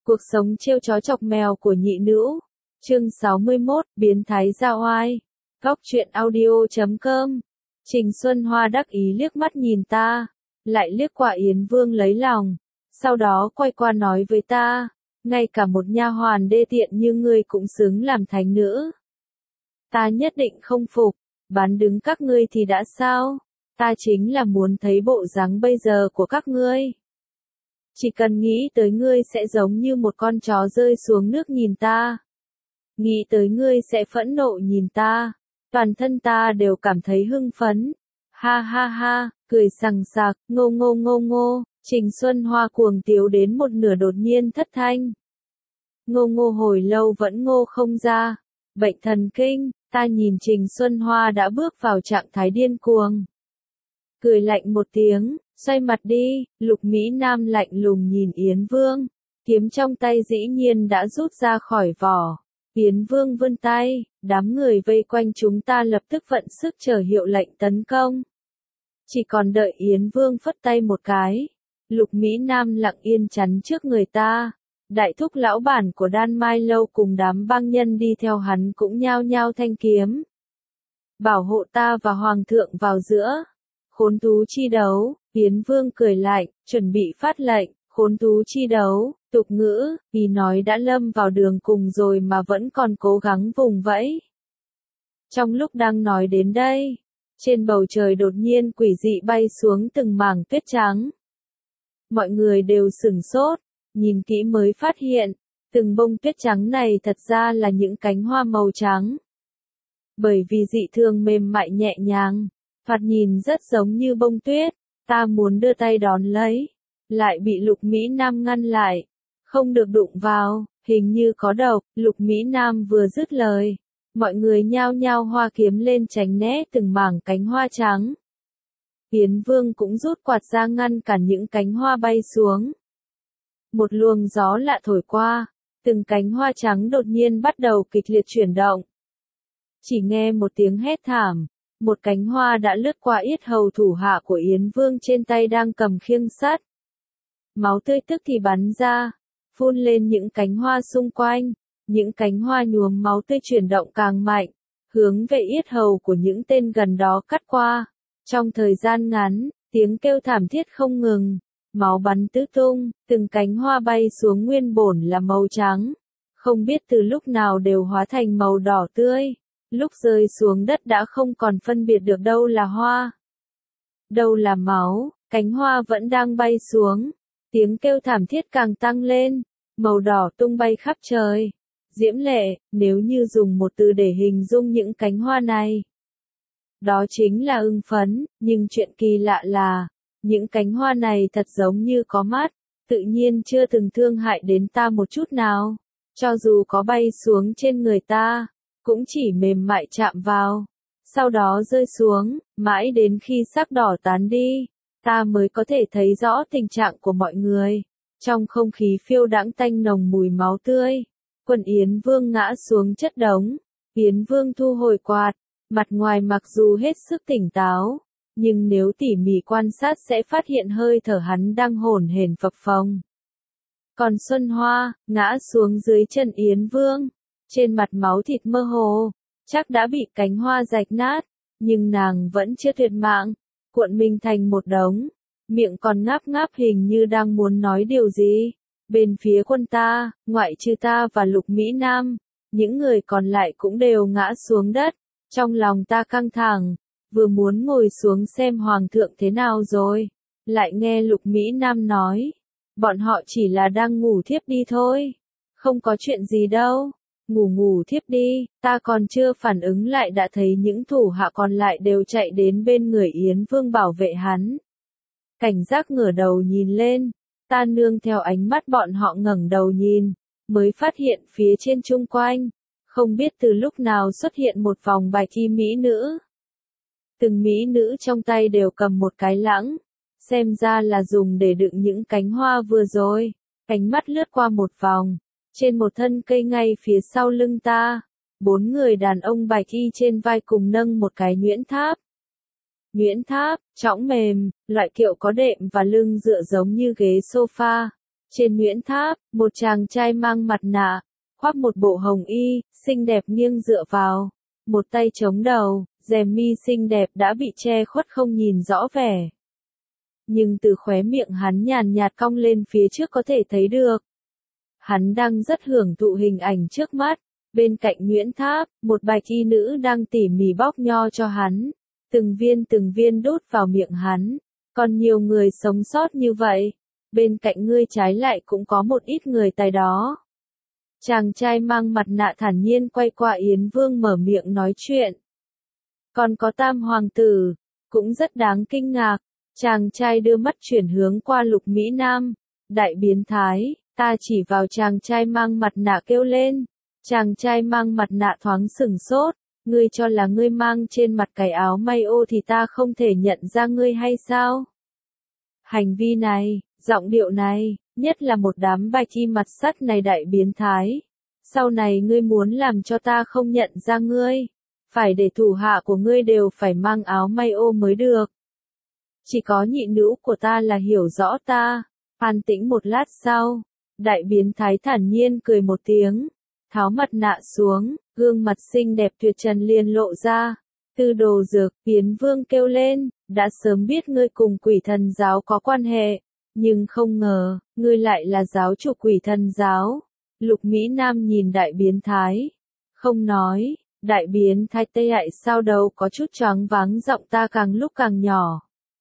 Cuộc sống trêu chó chọc mèo của nhị nữ. Chương 61, biến thái ra oai. Góc truyện audio.com. Trình Xuân Hoa đắc ý liếc mắt nhìn ta, lại liếc qua Yến Vương lấy lòng, sau đó quay qua nói với ta, ngay cả một nha hoàn đê tiện như ngươi cũng xứng làm thánh nữ. Ta nhất định không phục, bán đứng các ngươi thì đã sao, ta chính là muốn thấy bộ dáng bây giờ của các ngươi. Chỉ cần nghĩ tới ngươi sẽ giống như một con chó rơi xuống nước nhìn ta. Nghĩ tới ngươi sẽ phẫn nộ nhìn ta. Toàn thân ta đều cảm thấy hưng phấn. Ha ha ha, cười sằng sặc, ngô ngô ngô ngô. Trình Xuân Hoa cuồng tiếu đến một nửa đột nhiên thất thanh. Ngô ngô hồi lâu vẫn ngô không ra. Bệnh thần kinh, ta nhìn Trình Xuân Hoa đã bước vào trạng thái điên cuồng. Cười lạnh một tiếng, xoay mặt đi, Lục Mỹ Nam lạnh lùng nhìn Yến Vương. Kiếm trong tay dĩ nhiên đã rút ra khỏi vỏ. Yến Vương vươn tay, đám người vây quanh chúng ta lập tức vận sức chờ hiệu lệnh tấn công. Chỉ còn đợi Yến Vương phất tay một cái. Lục Mỹ Nam lặng yên chắn trước người ta. Đại thúc lão bản của Đan Mai Lâu cùng đám bang nhân đi theo hắn cũng nhao nhao thanh kiếm. Bảo hộ ta và Hoàng thượng vào giữa. Khốn thú chi đấu, Yến Vương cười lạnh, chuẩn bị phát lệnh, khốn thú chi đấu, tục ngữ, vì nói đã lâm vào đường cùng rồi mà vẫn còn cố gắng vùng vẫy. Trong lúc đang nói đến đây, trên bầu trời đột nhiên quỷ dị bay xuống từng mảng tuyết trắng. Mọi người đều sửng sốt, nhìn kỹ mới phát hiện, từng bông tuyết trắng này thật ra là những cánh hoa màu trắng. Bởi vì dị thường mềm mại nhẹ nhàng, thoạt nhìn rất giống như bông tuyết, ta muốn đưa tay đón lấy, lại bị Lục Mỹ Nam ngăn lại, không được đụng vào, hình như có độc. Lục Mỹ Nam vừa dứt lời, mọi người nhao nhao hoa kiếm lên tránh né từng mảng cánh hoa trắng. Yến Vương cũng rút quạt ra ngăn cản những cánh hoa bay xuống. Một luồng gió lạ thổi qua, từng cánh hoa trắng đột nhiên bắt đầu kịch liệt chuyển động. Chỉ nghe một tiếng hét thảm. Một cánh hoa đã lướt qua yết hầu thủ hạ của Yến Vương trên tay đang cầm khiêng sắt. Máu tươi tức thì bắn ra, phun lên những cánh hoa xung quanh, những cánh hoa nhuốm máu tươi chuyển động càng mạnh, hướng về yết hầu của những tên gần đó cắt qua. Trong thời gian ngắn, tiếng kêu thảm thiết không ngừng, máu bắn tứ tung, từng cánh hoa bay xuống nguyên bổn là màu trắng, không biết từ lúc nào đều hóa thành màu đỏ tươi. Lúc rơi xuống đất đã không còn phân biệt được đâu là hoa, đâu là máu, cánh hoa vẫn đang bay xuống, tiếng kêu thảm thiết càng tăng lên, màu đỏ tung bay khắp trời. Diễm lệ, nếu như dùng một từ để hình dung những cánh hoa này, đó chính là ưng phấn, nhưng chuyện kỳ lạ là, những cánh hoa này thật giống như có mắt, tự nhiên chưa từng thương hại đến ta một chút nào, cho dù có bay xuống trên người ta. Cũng chỉ mềm mại chạm vào, sau đó rơi xuống, mãi đến khi sắc đỏ tán đi, ta mới có thể thấy rõ tình trạng của mọi người. Trong không khí phiêu đãng tanh nồng mùi máu tươi, quần Yến Vương ngã xuống chất đống. Yến Vương thu hồi quạt, mặt ngoài mặc dù hết sức tỉnh táo, nhưng nếu tỉ mỉ quan sát sẽ phát hiện hơi thở hắn đang hổn hển phập phồng. Còn Xuân Hoa, ngã xuống dưới chân Yến Vương. Trên mặt máu thịt mơ hồ, chắc đã bị cánh hoa rạch nát, nhưng nàng vẫn chưa tuyệt mạng, cuộn mình thành một đống, miệng còn ngáp ngáp hình như đang muốn nói điều gì. Bên phía quân ta, ngoại trừ ta và Lục Mỹ Nam, những người còn lại cũng đều ngã xuống đất, trong lòng ta căng thẳng, vừa muốn ngồi xuống xem Hoàng thượng thế nào rồi, lại nghe Lục Mỹ Nam nói, bọn họ chỉ là đang ngủ thiếp đi thôi, không có chuyện gì đâu. Ngủ thiếp đi, ta còn chưa phản ứng lại đã thấy những thủ hạ còn lại đều chạy đến bên người Yến Vương bảo vệ hắn. Cảnh giác ngửa đầu nhìn lên, ta nương theo ánh mắt bọn họ ngẩng đầu nhìn, mới phát hiện phía trên chung quanh, không biết từ lúc nào xuất hiện một vòng bài thi mỹ nữ. Từng mỹ nữ trong tay đều cầm một cái lãng, xem ra là dùng để đựng những cánh hoa vừa rồi. Ánh mắt lướt qua một vòng. Trên một thân cây ngay phía sau lưng ta, 4 người đàn ông bài thi trên vai cùng nâng một cái nhuyễn tháp. Nhuyễn tháp, trõng mềm, loại kiệu có đệm và lưng dựa giống như ghế sofa. Trên Nguyễn Tháp, một chàng trai mang mặt nạ, khoác một bộ hồng y, xinh đẹp nghiêng dựa vào, một tay chống đầu, rèm mi xinh đẹp đã bị che khuất không nhìn rõ vẻ. Nhưng từ khóe miệng hắn nhàn nhạt cong lên phía trước có thể thấy được. Hắn đang rất hưởng thụ hình ảnh trước mắt. Bên cạnh Nguyễn Tháp, một bạch y nữ đang tỉ mỉ bóc nho cho hắn. Từng viên đút vào miệng hắn. Còn nhiều người sống sót như vậy. Bên cạnh ngươi trái lại cũng có một ít người tài đó. Chàng trai mang mặt nạ thản nhiên quay qua Yến Vương mở miệng nói chuyện. Còn có Tam Hoàng tử, cũng rất đáng kinh ngạc. Chàng trai đưa mắt chuyển hướng qua Lục Mỹ Nam. Đại biến thái, ta chỉ vào chàng trai mang mặt nạ kêu lên. Chàng trai mang mặt nạ thoáng sửng sốt. Ngươi cho là ngươi mang trên mặt cái áo may ô thì ta không thể nhận ra ngươi hay sao? Hành vi này, giọng điệu này, nhất là một đám bạch y mặt sắt này đại biến thái. Sau này ngươi muốn làm cho ta không nhận ra ngươi. Phải để thủ hạ của ngươi đều phải mang áo may ô mới được. Chỉ có nhị nữ của ta là hiểu rõ ta. An tĩnh một lát sau, đại biến thái thản nhiên cười một tiếng, tháo mặt nạ xuống, gương mặt xinh đẹp tuyệt trần liền lộ ra. Tư Đồ Dược, Yến Vương kêu lên, đã sớm biết ngươi cùng Quỷ Thần giáo có quan hệ, nhưng không ngờ, ngươi lại là giáo chủ Quỷ Thần giáo. Lục Mỹ Nam nhìn đại biến thái, không nói, đại biến thái tê hại sao đầu có chút choáng váng, giọng ta càng lúc càng nhỏ.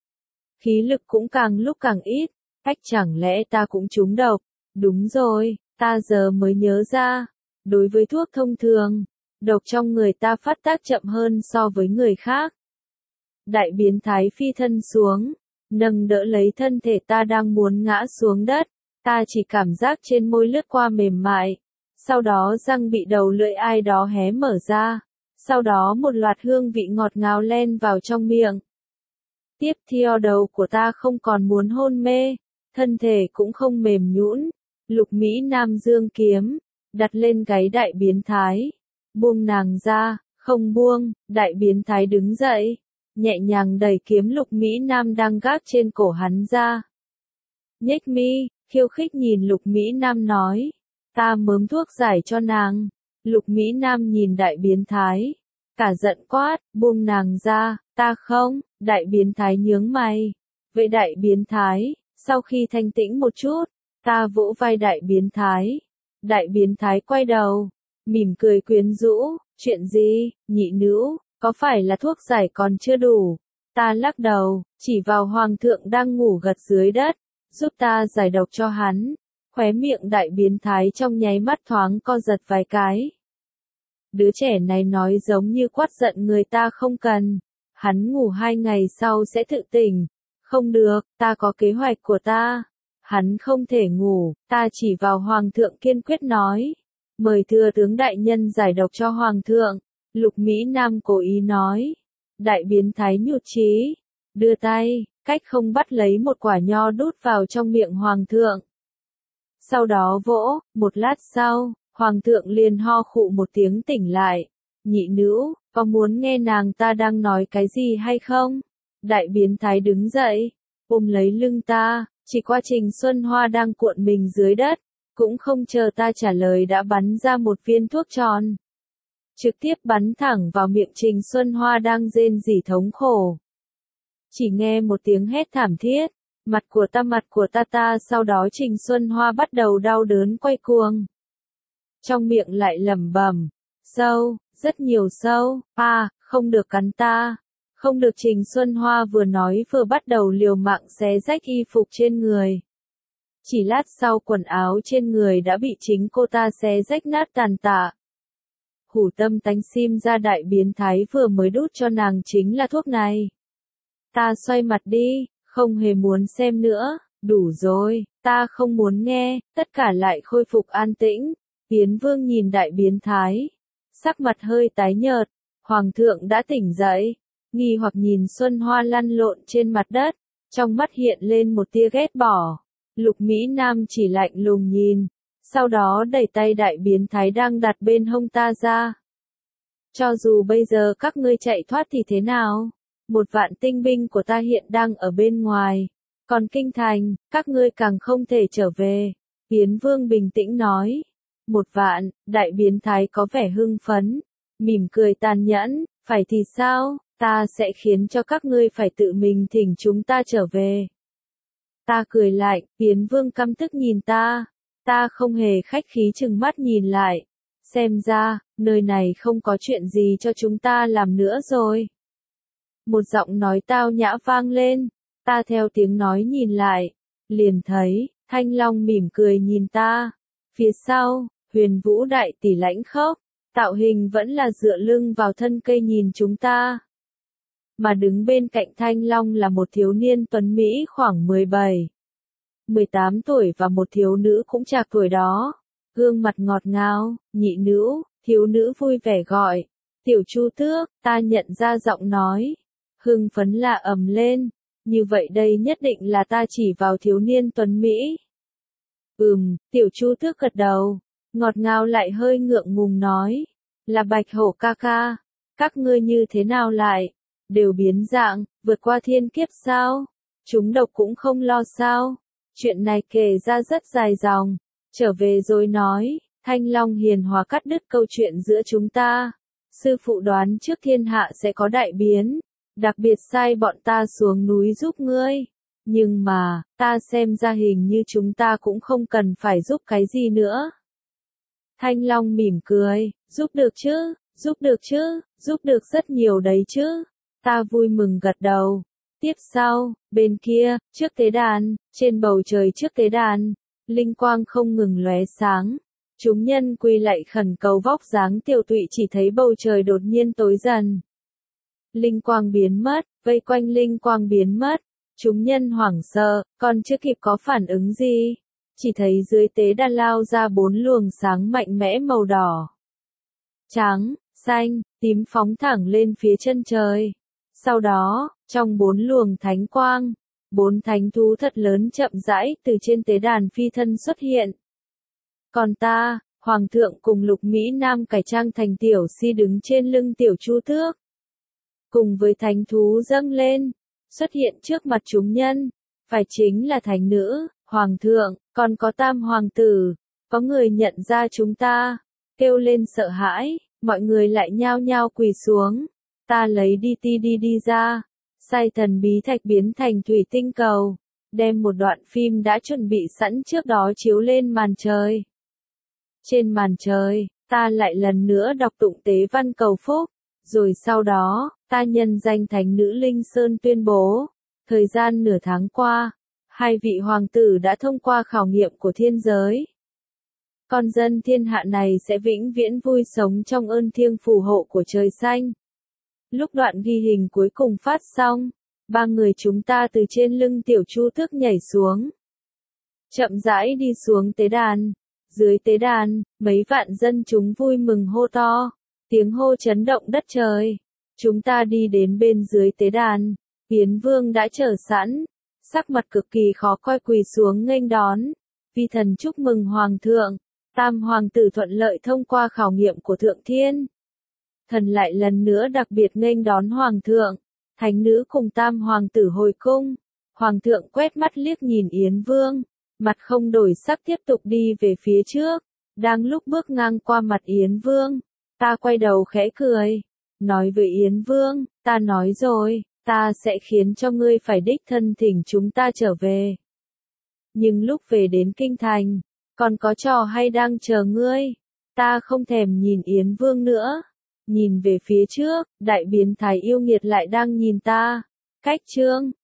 Khí lực cũng càng lúc càng ít, chẳng lẽ ta cũng trúng độc? Đúng rồi, ta giờ mới nhớ ra, đối với thuốc thông thường, độc trong người ta phát tác chậm hơn so với người khác. Đại biến thái phi thân xuống, nâng đỡ lấy thân thể ta đang muốn ngã xuống đất, ta chỉ cảm giác trên môi lướt qua mềm mại, sau đó răng bị đầu lưỡi ai đó hé mở ra, sau đó một loạt hương vị ngọt ngào len vào trong miệng. Tiếp theo đầu của ta không còn muốn hôn mê, thân thể cũng không mềm nhũn. Lục Mỹ Nam dương kiếm, đặt lên gáy đại biến thái, buông nàng ra, không buông. Đại biến thái đứng dậy, nhẹ nhàng đẩy kiếm Lục Mỹ Nam đang gác trên cổ hắn ra. Nhếch mi, khiêu khích nhìn Lục Mỹ Nam nói, ta mớm thuốc giải cho nàng. Lục Mỹ Nam nhìn đại biến thái, cả giận quát, buông nàng ra. Ta không. Đại biến thái nhướng mày. Vậy đại biến thái, sau khi thanh tĩnh một chút, ta vỗ vai đại biến thái. Đại biến thái quay đầu, mỉm cười quyến rũ, chuyện gì, nhị nữ, có phải là thuốc giải còn chưa đủ? Ta lắc đầu, chỉ vào hoàng thượng đang ngủ gật dưới đất, giúp ta giải độc cho hắn. Khóe miệng đại biến thái trong nháy mắt thoáng co giật vài cái. Đứa trẻ này nói giống như quát giận người ta không cần. Hắn ngủ 2 ngày sau sẽ tự tỉnh. Không được, ta có kế hoạch của ta. Hắn không thể ngủ, ta chỉ vào hoàng thượng kiên quyết nói. Mời thừa tướng đại nhân giải độc cho hoàng thượng. Lục Mỹ Nam cố ý nói. Đại biến thái nhụt chí, đưa tay, cách không bắt lấy một quả nho đút vào trong miệng hoàng thượng. Sau đó vỗ, một lát sau, hoàng thượng liền ho khụ một tiếng tỉnh lại. Nhị nữ, có muốn nghe nàng ta đang nói cái gì hay không? Đại biến thái đứng dậy, ôm lấy lưng ta, chỉ qua Trình Xuân Hoa đang cuộn mình dưới đất, cũng không chờ ta trả lời đã bắn ra một viên thuốc tròn. Trực tiếp bắn thẳng vào miệng Trình Xuân Hoa đang rên rỉ thống khổ. Chỉ nghe một tiếng hét thảm thiết, mặt của ta, sau đó Trình Xuân Hoa bắt đầu đau đớn quay cuồng. Trong miệng lại lẩm bẩm, sâu, rất nhiều sâu, không được cắn ta, không được. Trình Xuân Hoa vừa nói vừa bắt đầu liều mạng xé rách y phục trên người. Chỉ lát sau quần áo trên người đã bị chính cô ta xé rách nát tàn tạ. Hủ tâm tánh sim ra đại biến thái vừa mới đút cho nàng chính là thuốc này. Ta xoay mặt đi, không hề muốn xem nữa, đủ rồi, ta không muốn nghe, tất cả lại khôi phục an tĩnh. Yến Vương nhìn đại biến thái, sắc mặt hơi tái nhợt, hoàng thượng đã tỉnh dậy, nghi hoặc nhìn Xuân Hoa lăn lộn trên mặt đất, trong mắt hiện lên một tia ghét bỏ. Lục Mỹ Nam chỉ lạnh lùng nhìn, sau đó đẩy tay đại biến thái đang đặt bên hông ta ra. Cho dù bây giờ các ngươi chạy thoát thì thế nào? 1.000 tinh binh của ta hiện đang ở bên ngoài, còn kinh thành, các ngươi càng không thể trở về. Yến Vương bình tĩnh nói. 1 vạn, đại biến thái có vẻ hưng phấn, mỉm cười tàn nhẫn, phải thì sao, ta sẽ khiến cho các ngươi phải tự mình thỉnh chúng ta trở về. Ta cười lại, Yến Vương căm tức nhìn ta không hề khách khí trừng mắt nhìn lại. Xem ra, nơi này không có chuyện gì cho chúng ta làm nữa rồi. Một giọng nói tao nhã vang lên, ta theo tiếng nói nhìn lại, liền thấy, Thanh Long mỉm cười nhìn ta. Phía sau, Huyền Vũ đại tỷ lãnh khốc, tạo hình vẫn là dựa lưng vào thân cây nhìn chúng ta. Mà đứng bên cạnh Thanh Long là một thiếu niên tuấn Mỹ khoảng 17, 18 tuổi và một thiếu nữ cũng trạc tuổi đó. Gương mặt ngọt ngào, nhị nữ, thiếu nữ vui vẻ gọi. Tiểu Chu Tước, ta nhận ra giọng nói. Hưng phấn lạ ầm lên. Như vậy đây nhất định là ta chỉ vào thiếu niên tuấn Mỹ. Tiểu Chu Tước gật đầu. Ngọt ngào lại hơi ngượng ngùng nói. Là Bạch Hổ ca ca. Các ngươi như thế nào lại? Đều biến dạng, vượt qua thiên kiếp sao? Chúng độc cũng không lo sao? Chuyện này kể ra rất dài dòng. Trở về rồi nói, Thanh Long hiền hòa cắt đứt câu chuyện giữa chúng ta. Sư phụ đoán trước thiên hạ sẽ có đại biến, đặc biệt sai bọn ta xuống núi giúp ngươi. Nhưng mà, ta xem ra hình như chúng ta cũng không cần phải giúp cái gì nữa. Thanh Long mỉm cười, giúp được chứ, giúp được rất nhiều đấy chứ. Ta vui mừng gật đầu. Tiếp sau, bên kia, trước tế đàn, trên bầu trời trước tế đàn, linh quang không ngừng lóe sáng. Chúng nhân quỳ lạy khẩn cầu vóc dáng tiểu tụy chỉ thấy bầu trời đột nhiên tối dần. Linh quang biến mất, vây quanh linh quang biến mất. Chúng nhân hoảng sợ, còn chưa kịp có phản ứng gì. Chỉ thấy dưới tế đàn lao ra 4 luồng sáng mạnh mẽ màu đỏ, trắng, xanh, tím phóng thẳng lên phía chân trời. Sau đó, trong 4 luồng thánh quang, 4 thánh thú thật lớn chậm rãi từ trên tế đàn phi thân xuất hiện. Còn ta, Hoàng thượng cùng Lục Mỹ Nam cải trang thành tiểu si đứng trên lưng tiểu Chu Tước. Cùng với thánh thú dâng lên, xuất hiện trước mặt chúng nhân, phải chính là thánh nữ, Hoàng thượng, còn có Tam hoàng tử. Có người nhận ra chúng ta, kêu lên sợ hãi, mọi người lại nhao nhao quỳ xuống. Ta lấy đi ra, sai thần bí thạch biến thành thủy tinh cầu, đem một đoạn phim đã chuẩn bị sẵn trước đó chiếu lên màn trời. Trên màn trời, ta lại lần nữa đọc tụng tế văn cầu phúc, rồi sau đó, ta nhân danh thánh nữ Linh Sơn tuyên bố, thời gian nửa tháng qua, 2 vị hoàng tử đã thông qua khảo nghiệm của thiên giới. Con dân thiên hạ này sẽ vĩnh viễn vui sống trong ơn thiêng phù hộ của trời xanh. Lúc đoạn ghi hình cuối cùng phát xong, 3 người chúng ta từ trên lưng tiểu Chu Tước nhảy xuống. Chậm rãi đi xuống tế đàn. Dưới tế đàn, mấy vạn dân chúng vui mừng hô to. Tiếng hô chấn động đất trời. Chúng ta đi đến bên dưới tế đàn. Yến Vương đã chờ sẵn. Sắc mặt cực kỳ khó coi quỳ xuống nghênh đón. Vi thần chúc mừng Hoàng thượng. Tam hoàng tử thuận lợi thông qua khảo nghiệm của Thượng Thiên. Thần lại lần nữa đặc biệt nghênh đón Hoàng thượng. Thánh nữ cùng Tam hoàng tử hồi cung. Hoàng thượng quét mắt liếc nhìn Yến Vương. Mặt không đổi sắc tiếp tục đi về phía trước. Đang lúc bước ngang qua mặt Yến Vương, ta quay đầu khẽ cười. Nói với Yến Vương, ta nói rồi, ta sẽ khiến cho ngươi phải đích thân thỉnh chúng ta trở về. Nhưng lúc về đến kinh thành, còn có trò hay đang chờ ngươi. Ta không thèm nhìn Yến Vương nữa. Nhìn về phía trước, đại biến thái yêu nghiệt lại đang nhìn ta. Cách chương